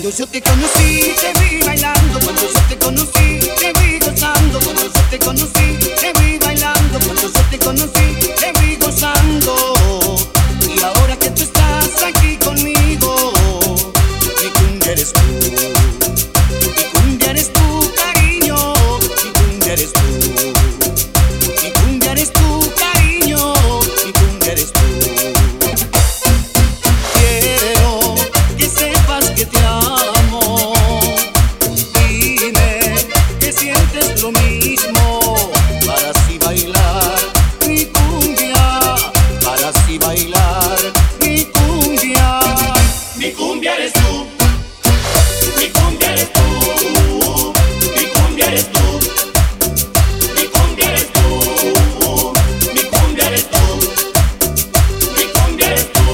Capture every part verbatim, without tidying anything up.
Cuando yo te conocí, te vi bailando. Cuando yo te conocí, te vi gozando. Cuando yo te conocí, te vi bailando. Cuando yo te conocí, te vi gozando. Y ahora que tú estás aquí conmigo, mi cumbia eres tú. Mi cumbia eres tú, cariño. Mi cumbia eres tú. Mi cumbia eres tú, cariño. Mi cumbia eres tú. Quiero que sepas que te amo. Dime que sientes lo mismo, para así bailar mi cumbia, para así bailar mi cumbia. Mi cumbia eres tú, mi cumbia eres tú, mi cumbia eres tú, mi cumbia eres tú, mi cumbia eres tú, mi cumbia eres tú.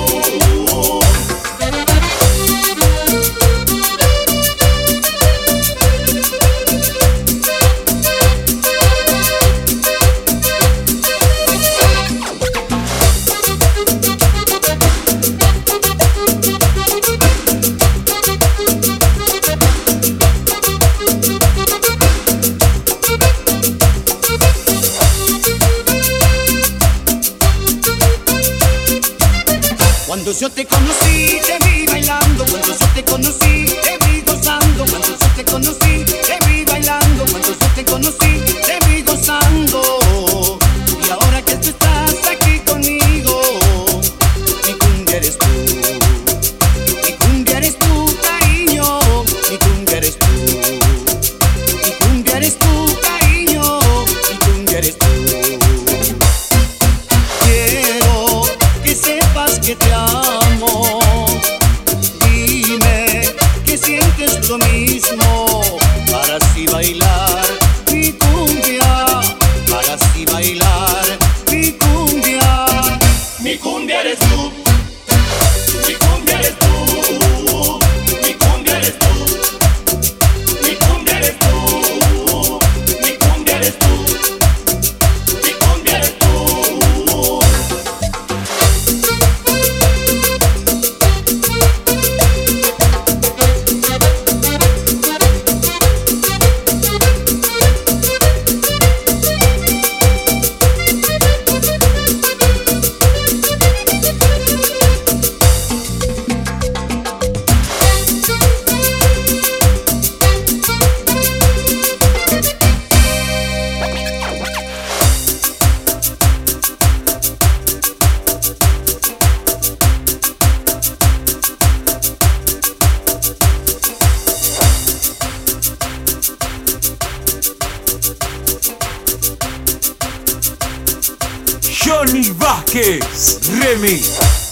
Cuando yo te conocí, te vi bailando. Cuando yo te conocí, te vi gozando. Cuando yo te conocí, te vi bailando. Cuando yo te conocí, te vi gozando. Y ahora que tú estás aquí conmigo, mi cumbia eres tú. Mi cumbia eres tú, cariño. Mi cumbia eres tú. Mi cumbia eres tú, cariño. Mi cumbia eres tú. Quiero que sepas que te amo. Dime que sientes lo mismo, para así bailar mi cumbia, para así bailar mi cumbia. Mi cumbia eres tú, mi cumbia eres tú, mi cumbia eres tú, mi cumbia eres tú, mi cumbia eres tú, mi cumbia eres tú. Johnny Vázquez Remix.